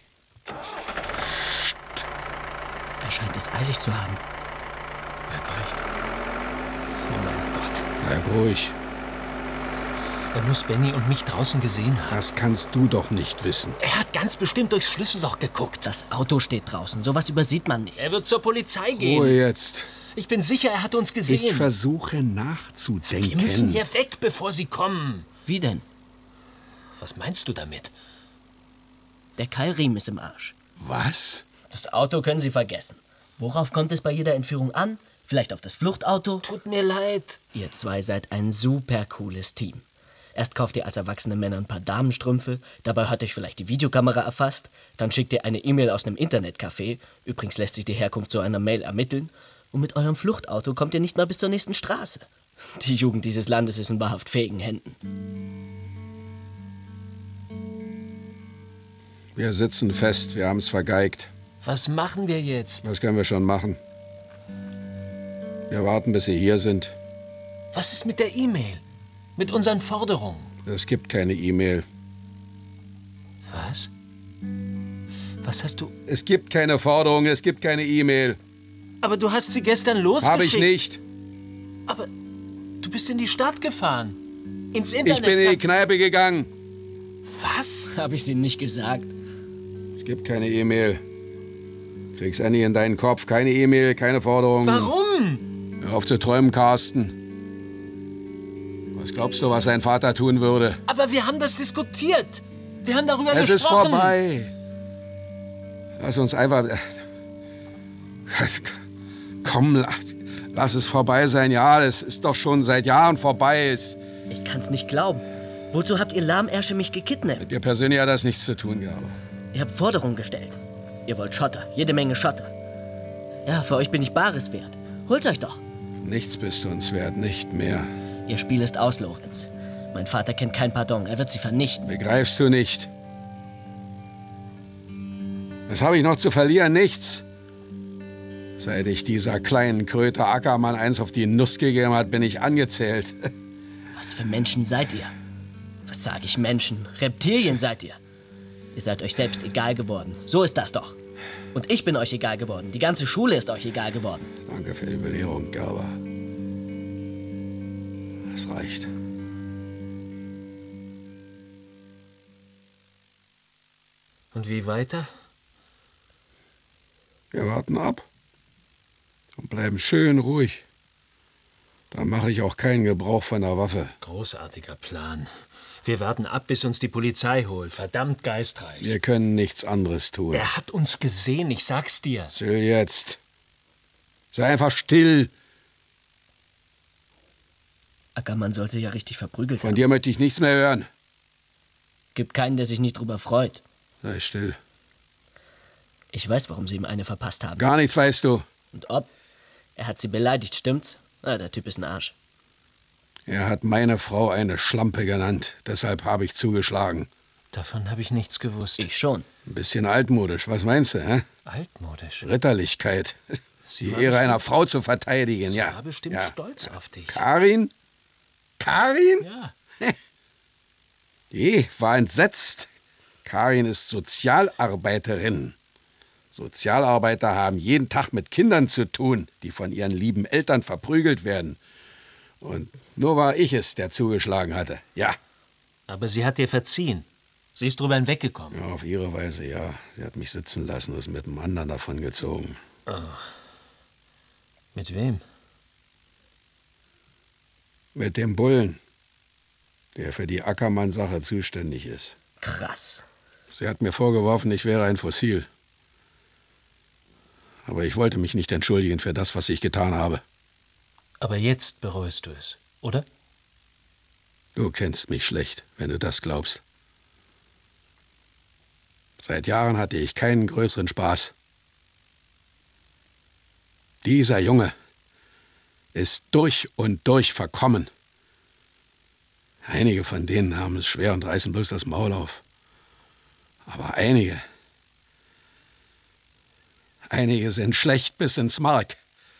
Er scheint es eilig zu haben. Er hat recht. Oh mein Gott. Bleib ruhig. Er muss Benny und mich draußen gesehen haben. Das kannst du doch nicht wissen. Er hat ganz bestimmt durchs Schlüsselloch geguckt. Das Auto steht draußen. Sowas übersieht man nicht. Er wird zur Polizei gehen. Ruhe jetzt. Ich bin sicher, er hat uns Ich gesehen. versuche nachzudenken. Wir müssen hier weg, bevor sie kommen. Wie denn? Was meinst du damit? Der Keilriemen ist im Arsch. Was? Das Auto können Sie vergessen. Worauf kommt es bei jeder Entführung an? Vielleicht auf das Fluchtauto? Tut mir leid. Ihr zwei seid ein super cooles Team. Erst kauft ihr als erwachsene Männer ein paar Damenstrümpfe, dabei hat euch vielleicht die Videokamera erfasst, dann schickt ihr eine E-Mail aus einem Internetcafé, übrigens lässt sich die Herkunft so einer Mail ermitteln, und mit eurem Fluchtauto kommt ihr nicht mal bis zur nächsten Straße. Die Jugend dieses Landes ist in wahrhaft fähigen Händen. Wir sitzen fest, wir haben es vergeigt. Was machen wir jetzt? Das können wir schon machen. Wir warten, bis Sie hier sind. Was ist mit der E-Mail? Mit unseren Forderungen? Es gibt keine E-Mail. Was? Was hast du... Es gibt keine Forderung, es gibt keine E-Mail. Aber du hast sie gestern losgeschickt. Habe ich nicht. Aber du bist in die Stadt gefahren. Ins Internet. Ich bin in die Kneipe gegangen. Was? Habe ich es Ihnen nicht gesagt? Es gibt keine E-Mail. Krieg's Annie in deinen Kopf. Keine E-Mail, keine Forderung. Warum? Hör auf zu träumen, Carsten. Was glaubst du, was sein Vater tun würde? Aber wir haben das diskutiert. Wir haben darüber Es gesprochen. ist vorbei. Lass uns einfach... Komm, lass es vorbei sein. Ja, das ist doch schon seit Jahren vorbei. Ist. Ich kann's nicht glauben. Wozu habt ihr Lahmärsche mich gekidnappt? Mit dir persönlich hat das nichts zu tun, Gerber. Ihr habt Forderungen gestellt. Ihr wollt Schotter, jede Menge Schotter. Ja, für euch bin ich Bares wert. Holt euch doch. Nichts bist du uns wert, nicht mehr. Ihr Spiel ist aus, Lorenz. Mein Vater kennt kein Pardon. Er wird sie vernichten. Begreifst du nicht? Was habe ich noch zu verlieren? Nichts. Seit ich dieser kleinen Kröte Ackermann eins auf die Nuss gegeben hat, bin ich angezählt. Was für Menschen seid ihr? Was sage ich Menschen? Reptilien seid ihr. Ihr seid euch selbst egal geworden. So ist das doch. Und ich bin euch egal geworden. Die ganze Schule ist euch egal geworden. Danke für die Belehrung, Gerber. Es reicht. Und wie weiter? Wir warten ab und bleiben schön ruhig. Da mache ich auch keinen Gebrauch von der Waffe. Großartiger Plan. Wir warten ab, bis uns die Polizei holt. Verdammt geistreich. Wir können nichts anderes tun. Er hat uns gesehen, ich sag's dir. Still jetzt. Sei einfach still. Ackermann soll sich ja richtig verprügelt Von haben. dir möchte ich nichts mehr hören. Gibt keinen, der sich nicht drüber freut. Sei still. Ich weiß, warum sie ihm eine verpasst haben. Gar nichts weißt du. Und ob? Er hat sie beleidigt, stimmt's? Na, der Typ ist ein Arsch. Er hat meine Frau eine Schlampe genannt. Deshalb habe ich zugeschlagen. Davon habe ich nichts gewusst. Ich schon. Ein bisschen altmodisch. Was meinst du, hä? Altmodisch? Ritterlichkeit. Sie Die war Ehre bestimmt- einer Frau zu verteidigen, Sie ja. war bestimmt ja. stolz auf dich. Karin? Karin? Ja. Die war entsetzt. Karin ist Sozialarbeiterin. Sozialarbeiter haben jeden Tag mit Kindern zu tun, die von ihren lieben Eltern verprügelt werden. Und nur war ich es, der zugeschlagen hatte. Ja. Aber sie hat dir verziehen. Sie ist drüber hinweggekommen. Ja, auf ihre Weise, ja. Sie hat mich sitzen lassen und ist mit dem anderen davongezogen. Ach. Mit wem? Mit dem Bullen, der für die Ackermann-Sache zuständig ist. Krass. Sie hat mir vorgeworfen, ich wäre ein Fossil. Aber ich wollte mich nicht entschuldigen für das, was ich getan habe. Aber jetzt bereust du es, oder? Du kennst mich schlecht, wenn du das glaubst. Seit Jahren hatte ich keinen größeren Spaß. Dieser Junge ist durch und durch verkommen. Einige von denen haben es schwer und reißen bloß das Maul auf. Aber einige, einige sind schlecht bis ins Mark.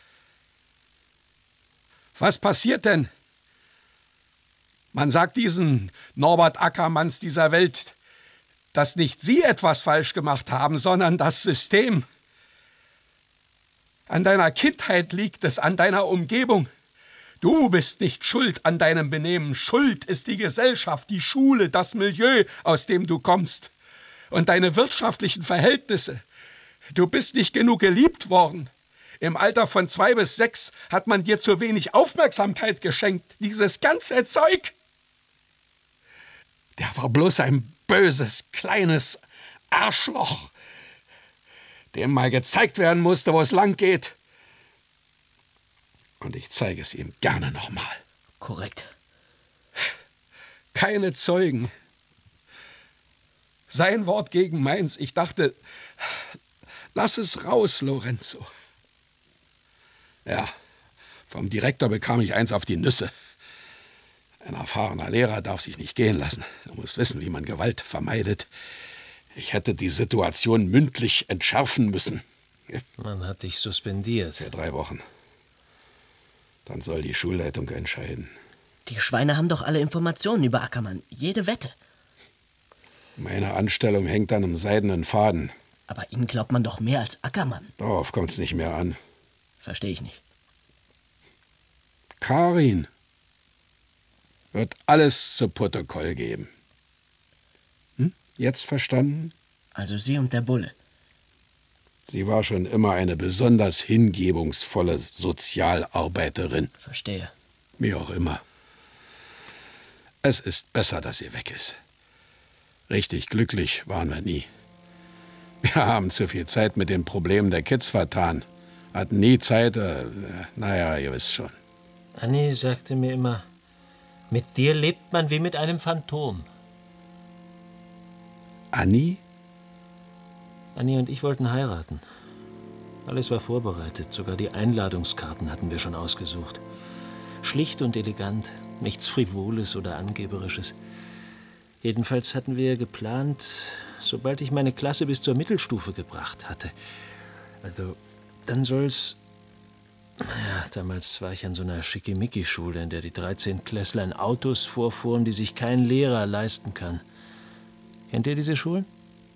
Was passiert denn? Man sagt diesen Norbert Ackermanns dieser Welt, dass nicht sie etwas falsch gemacht haben, sondern das System. An deiner Kindheit liegt es, an deiner Umgebung. Du bist nicht schuld an deinem Benehmen. Schuld ist die Gesellschaft, die Schule, das Milieu, aus dem du kommst. Und deine wirtschaftlichen Verhältnisse. Du bist nicht genug geliebt worden. Im Alter von zwei bis sechs hat man dir zu wenig Aufmerksamkeit geschenkt. Dieses ganze Zeug. Der war bloß ein böses, kleines Arschloch, dem mal gezeigt werden musste, wo es lang geht. Und ich zeige es ihm gerne nochmal. Korrekt. Keine Zeugen. Sein Wort gegen meins. Ich dachte, lass es raus, Lorenzo. Ja, vom Direktor bekam ich eins auf die Nüsse. Ein erfahrener Lehrer darf sich nicht gehen lassen. Du musst wissen, wie man Gewalt vermeidet. Ich hätte die Situation mündlich entschärfen müssen. Man hat dich suspendiert. Für drei Wochen. Dann soll die Schulleitung entscheiden. Die Schweine haben doch alle Informationen über Ackermann. Jede Wette. Meine Anstellung hängt an einem seidenen Faden. Aber Ihnen glaubt man doch mehr als Ackermann. Darauf kommt es nicht mehr an. Verstehe ich nicht. Karin wird alles zu Protokoll geben. Hm? Jetzt verstanden? Also Sie und der Bulle. Sie war schon immer eine besonders hingebungsvolle Sozialarbeiterin. Verstehe. Wie auch immer. Es ist besser, dass sie weg ist. Richtig glücklich waren wir nie. Wir haben zu viel Zeit mit den Problemen der Kids vertan. Hatten nie Zeit, äh, naja, ihr wisst schon. Annie sagte mir immer, mit dir lebt man wie mit einem Phantom. Annie? Annie und ich wollten heiraten. Alles war vorbereitet, sogar die Einladungskarten hatten wir schon ausgesucht. Schlicht und elegant, nichts Frivoles oder Angeberisches. Jedenfalls hatten wir geplant, sobald ich meine Klasse bis zur Mittelstufe gebracht hatte. Also, dann soll's... Ja, damals war ich an so einer Schickimicki-Schule, in der die Dreizehnklässler in Autos vorfuhren, die sich kein Lehrer leisten kann. Kennt ihr diese Schulen?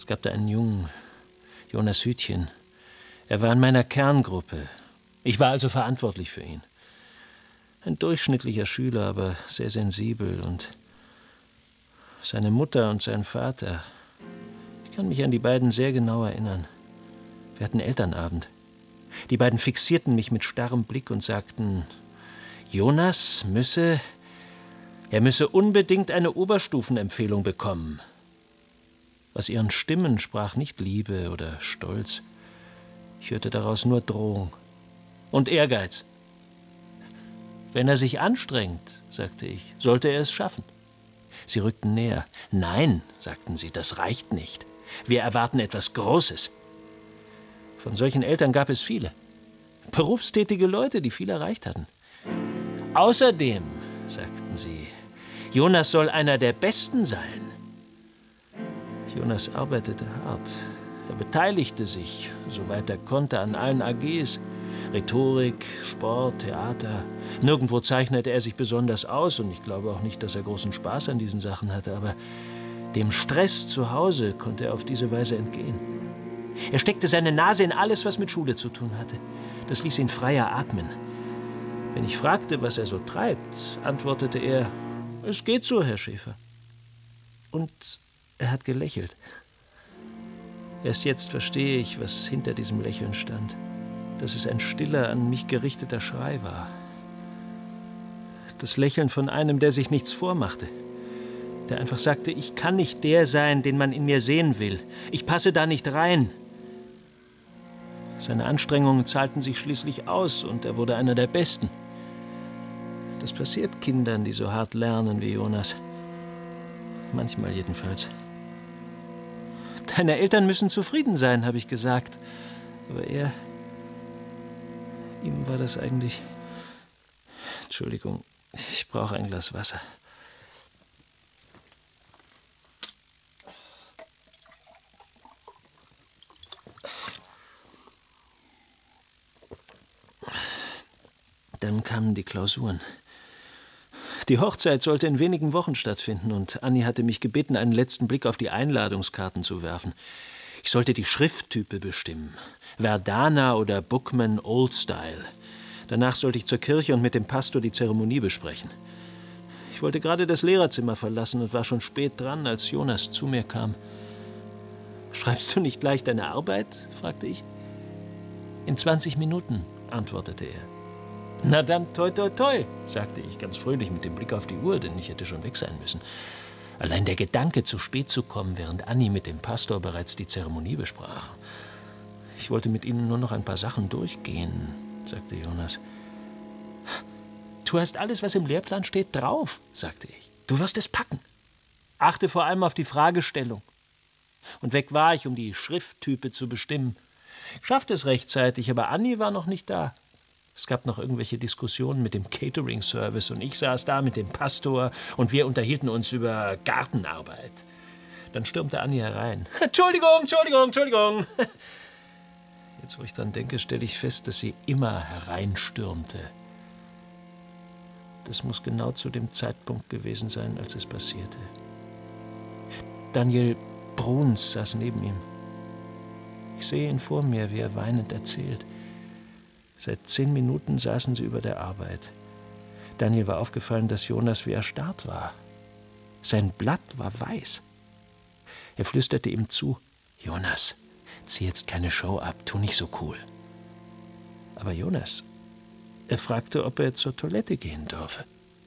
Es gab da einen Jungen, Jonas Hütchen. Er war in meiner Kerngruppe. Ich war also verantwortlich für ihn. Ein durchschnittlicher Schüler, aber sehr sensibel. Und seine Mutter und sein Vater. Ich kann mich an die beiden sehr genau erinnern. Wir hatten Elternabend. Die beiden fixierten mich mit starrem Blick und sagten, Jonas müsse, er müsse unbedingt eine Oberstufenempfehlung bekommen. Aus ihren Stimmen sprach nicht Liebe oder Stolz. Ich hörte daraus nur Drohung und Ehrgeiz. Wenn er sich anstrengt, sagte ich, sollte er es schaffen. Sie rückten näher. Nein, sagten sie, das reicht nicht. Wir erwarten etwas Großes. Von solchen Eltern gab es viele. Berufstätige Leute, die viel erreicht hatten. Außerdem, sagten sie, Jonas soll einer der Besten sein. Jonas arbeitete hart. Er beteiligte sich, soweit er konnte, an allen A Gs. Rhetorik, Sport, Theater. Nirgendwo zeichnete er sich besonders aus und ich glaube auch nicht, dass er großen Spaß an diesen Sachen hatte, aber dem Stress zu Hause konnte er auf diese Weise entgehen. Er steckte seine Nase in alles, was mit Schule zu tun hatte. Das ließ ihn freier atmen. Wenn ich fragte, was er so treibt, antwortete er, es geht so, Herr Schäfer. Und er hat gelächelt. Erst jetzt verstehe ich, was hinter diesem Lächeln stand. Dass es ein stiller, an mich gerichteter Schrei war. Das Lächeln von einem, der sich nichts vormachte. Der einfach sagte, ich kann nicht der sein, den man in mir sehen will. Ich passe da nicht rein. Seine Anstrengungen zahlten sich schließlich aus und er wurde einer der Besten. Das passiert Kindern, die so hart lernen wie Jonas. Manchmal jedenfalls. Deine Eltern müssen zufrieden sein, habe ich gesagt. Aber er... Ihm war das eigentlich... Entschuldigung, ich brauche ein Glas Wasser. Dann kamen die Klausuren. Die Hochzeit sollte in wenigen Wochen stattfinden und Annie hatte mich gebeten, einen letzten Blick auf die Einladungskarten zu werfen. Ich sollte die Schrifttype bestimmen. Verdana oder Bookman Old Style. Danach sollte ich zur Kirche und mit dem Pastor die Zeremonie besprechen. Ich wollte gerade das Lehrerzimmer verlassen und war schon spät dran, als Jonas zu mir kam. »Schreibst du nicht gleich deine Arbeit?« fragte ich. »In zwanzig Minuten«, antwortete er. »Na dann, toi, toi, toi«, sagte ich, ganz fröhlich mit dem Blick auf die Uhr, denn ich hätte schon weg sein müssen. Allein der Gedanke, zu spät zu kommen, während Annie mit dem Pastor bereits die Zeremonie besprach. Ich wollte mit ihnen nur noch ein paar Sachen durchgehen, sagte Jonas. »Du hast alles, was im Lehrplan steht, drauf«, sagte ich. »Du wirst es packen. Achte vor allem auf die Fragestellung.« Und weg war ich, um die Schrifttype zu bestimmen. Ich schaffte es rechtzeitig, aber Annie war noch nicht da. Es gab noch irgendwelche Diskussionen mit dem Catering-Service und ich saß da mit dem Pastor und wir unterhielten uns über Gartenarbeit. Dann stürmte Annie herein. »Entschuldigung, Entschuldigung, Entschuldigung!« Jetzt, wo ich dran denke, stelle ich fest, dass sie immer hereinstürmte. Das muss genau zu dem Zeitpunkt gewesen sein, als es passierte. Daniel Bruns saß neben ihm. Ich sehe ihn vor mir, wie er weinend erzählt. Seit zehn Minuten saßen sie über der Arbeit. Daniel war aufgefallen, dass Jonas wie erstarrt war. Sein Blatt war weiß. Er flüsterte ihm zu, »Jonas, zieh jetzt keine Show ab, tu nicht so cool.« Aber Jonas, er fragte, ob er zur Toilette gehen dürfe.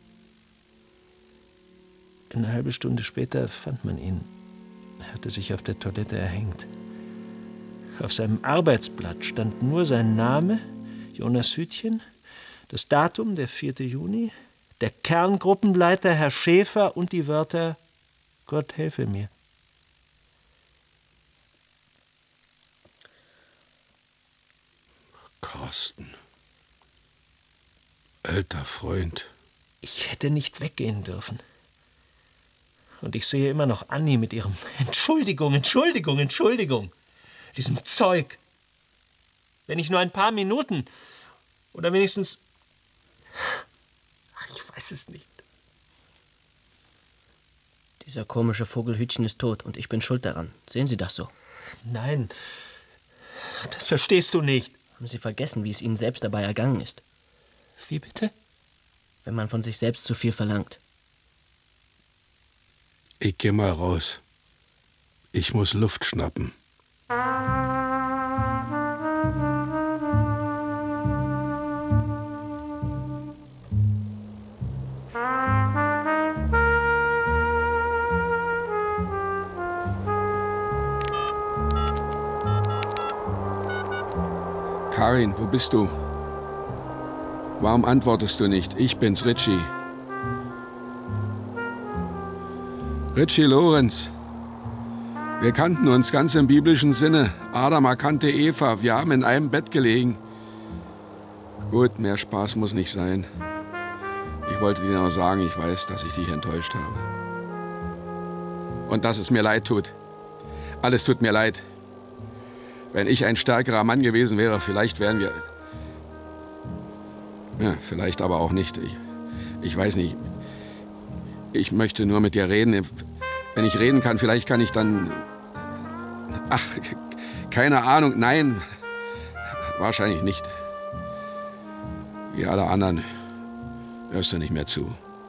Eine halbe Stunde später fand man ihn. Er hatte sich auf der Toilette erhängt. Auf seinem Arbeitsblatt stand nur sein Name, Jonas Hütchen, das Datum, der vierte Juni, der Kerngruppenleiter, Herr Schäfer und die Wörter »Gott helfe mir«. Carsten. Alter Freund. Ich hätte nicht weggehen dürfen. Und ich sehe immer noch Annie mit ihrem »Entschuldigung, Entschuldigung, Entschuldigung«, diesem Zeug. Wenn ich nur ein paar Minuten oder wenigstens... Ach, ich weiß es nicht. Dieser komische Vogelhütchen ist tot und ich bin schuld daran. Sehen Sie das so? Nein, das verstehst du nicht. Haben Sie vergessen, wie es Ihnen selbst dabei ergangen ist? Wie bitte? Wenn man von sich selbst zu viel verlangt. Ich geh mal raus. Ich muss Luft schnappen. Karin, wo bist du? Warum antwortest du nicht? Ich bin's, Richie. Richie Lorenz. Wir kannten uns ganz im biblischen Sinne. Adam erkannte Eva. Wir haben in einem Bett gelegen. Gut, mehr Spaß muss nicht sein. Ich wollte dir noch sagen, ich weiß, dass ich dich enttäuscht habe. Und dass es mir leid tut. Alles tut mir leid. Wenn ich ein stärkerer Mann gewesen wäre, vielleicht wären wir... Ja, vielleicht aber auch nicht. Ich, ich weiß nicht. Ich möchte nur mit dir reden. Wenn ich reden kann, vielleicht kann ich dann... Ach, keine Ahnung. Nein, wahrscheinlich nicht. Wie alle anderen hörst du nicht mehr zu.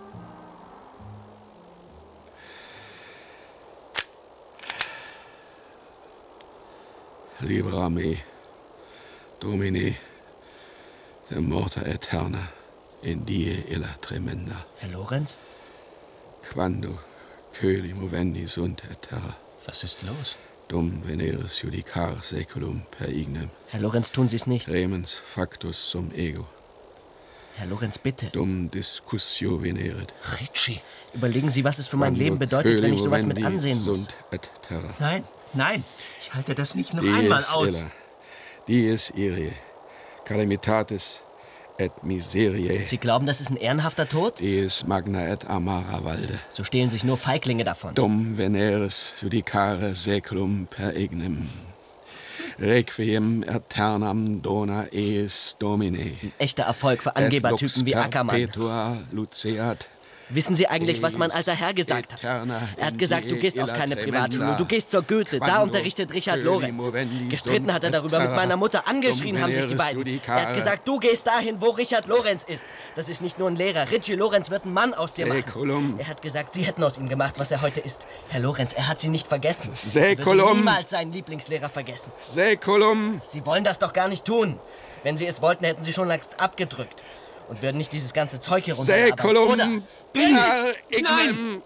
Libera me, Domine, de morta eterna, in die illa tremenda. Herr Lorenz? Quando coeli movendi sunt et terra. Was ist los? Dum veneris judicar seculum per ignem. Herr Lorenz, tun Sie es nicht. Remens factus sum ego. Herr Lorenz, bitte. Dum discussio veneret. Richie. Überlegen Sie, was es für mein Leben bedeutet, wenn ich sowas mit ansehen muss. Sunt et terra. Nein, nein, ich halte das nicht noch Dies einmal aus. illa, dies irie, calamitatis et miseriae. Sie glauben, das ist ein ehrenhafter Tod? Dies magna et amara valde. So stehlen sich nur Feiglinge davon. Dum veneris judicare seculum per ignem. Requiem aeternam dona eis Domine. Ein echter Erfolg für Angebertypen wie Ackermann. Perpetua luceat. Wissen Sie eigentlich, was mein alter Herr gesagt hat? Er hat gesagt, du gehst auf keine Privatschule, du gehst zur Goethe. Da unterrichtet Richard Lorenz. Gestritten hat er darüber mit meiner Mutter, angeschrien haben sich die beiden. Er hat gesagt, du gehst dahin, wo Richard Lorenz ist. Das ist nicht nur ein Lehrer. Richie Lorenz wird einen Mann aus dir machen. Er hat gesagt, Sie hätten aus ihm gemacht, was er heute ist. Herr Lorenz, er hat Sie nicht vergessen. Er würde niemals seinen Lieblingslehrer vergessen. Säkulum. Sie wollen das doch gar nicht tun. Wenn Sie es wollten, hätten Sie schon längst abgedrückt. Und würden nicht dieses ganze Zeug hier runterarbeiten. Säkulum. Oder? Per ignem.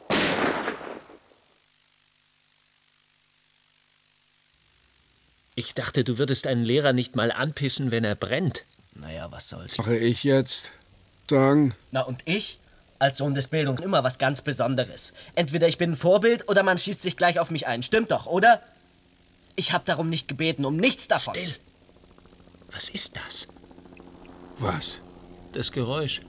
Ich dachte, du würdest einen Lehrer nicht mal anpissen, wenn er brennt. Naja, was soll's. Mache ich jetzt sagen? Na und ich? Als Sohn des Bildungs immer was ganz Besonderes. Entweder ich bin ein Vorbild oder man schießt sich gleich auf mich ein. Stimmt doch, oder? Ich habe darum nicht gebeten, um nichts davon. Still. Was ist das? Was? Das Geräusch.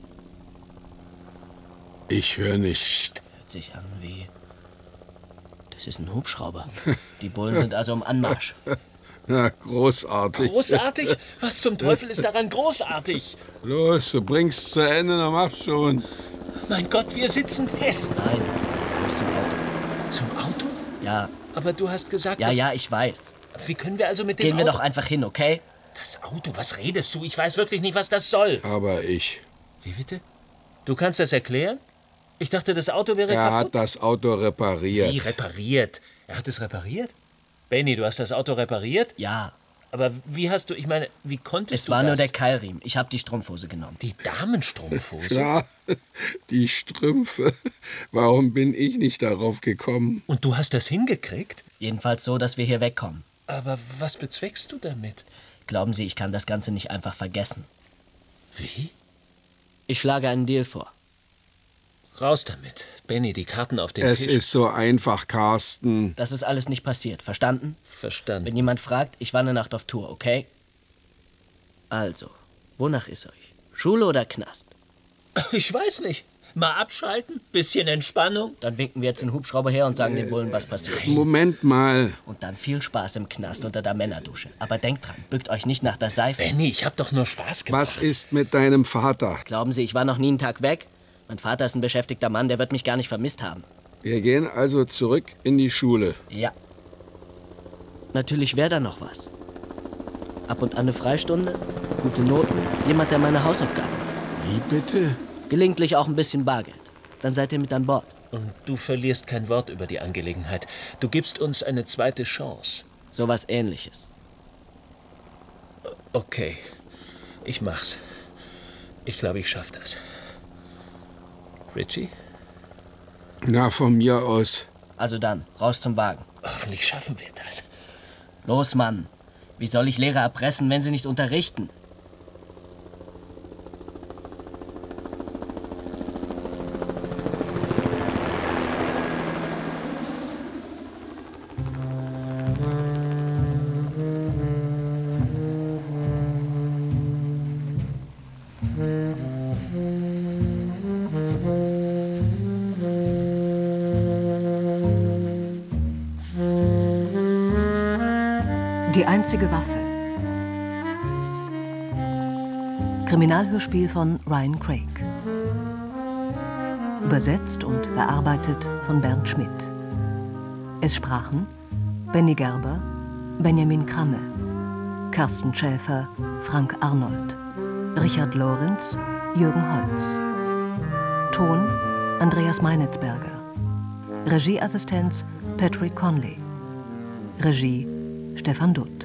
Ich höre nicht. Hört sich an wie... Das ist ein Hubschrauber. Die Bullen sind also im Anmarsch. Na, großartig. Großartig? Was zum Teufel ist daran großartig? Los, du bringst zu Ende, dann mach schon. Mein Gott, wir sitzen fest. Nein, du musst zum Auto. Zum Auto? Ja, Aber du hast gesagt, ja, dass... ja, ich weiß. Wie können wir also mit dem Gehen wir Auto... doch einfach hin, okay? Das Auto, was redest du? Ich weiß wirklich nicht, was das soll. Aber ich. Wie bitte? Du kannst das erklären? Ich dachte, das Auto wäre Er kaputt. hat das Auto repariert. Wie repariert? Er hat es repariert? Benny, du hast das Auto repariert? Ja, Aber wie hast du, ich meine, wie konntest es du war das? nur der Keilriemen. Ich habe die Strumpfhose genommen. Die Damenstrumpfhose? Klar, die Strümpfe. Warum bin ich nicht darauf gekommen? Und du hast das hingekriegt? Jedenfalls so, dass wir hier wegkommen. Aber was bezweckst du damit? Glauben Sie, ich kann das Ganze nicht einfach vergessen? Wie? Ich schlage einen Deal vor. Raus damit. Benny, die Karten auf den Es Tisch. ist so einfach, Carsten. Das ist alles nicht passiert. Verstanden? Verstanden. Wenn jemand fragt, ich war eine Nacht auf Tour, okay? Also, wonach ist euch? Schule oder Knast? Ich weiß nicht. Mal abschalten, bisschen Entspannung. Dann winken wir jetzt den Hubschrauber her und sagen den Bullen, was passiert. Moment mal. Und dann viel Spaß im Knast unter der Männerdusche. Aber denkt dran, bückt euch nicht nach der Seife. Benny, ich hab doch nur Spaß gemacht. Was ist mit deinem Vater? Glauben Sie, ich war noch nie einen Tag weg? Mein Vater ist ein beschäftigter Mann, der wird mich gar nicht vermisst haben. Wir gehen also zurück in die Schule. Ja. Natürlich wäre da noch was. Ab und an eine Freistunde, gute Noten, jemand, der meine Hausaufgaben macht. Wie bitte? Gelegentlich auch ein bisschen Bargeld. Dann seid ihr mit an Bord. Und du verlierst kein Wort über die Angelegenheit. Du gibst uns eine zweite Chance. Sowas Ähnliches. Okay, ich mach's. Ich glaube, ich schaff das. Richie? Na, von mir aus. Also dann, raus zum Wagen. Hoffentlich schaffen wir das. Los, Mann. Wie soll ich Lehrer erpressen, wenn sie nicht unterrichten? Die einzige Waffe. Kriminalhörspiel von Ryan Craig. Übersetzt und bearbeitet von Bernd Schmidt. Es sprachen Benny Gerber, Benjamin Kramme, Carsten Schäfer, Frank Arnold, Richard Lorenz, Jürgen Holz. Ton Andreas Meinitzberger. Regieassistenz Patrick Conley. Regie Stefan Dutt.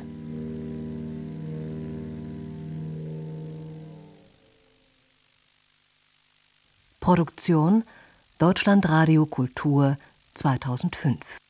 Produktion Deutschlandradio Kultur zweitausendfünf.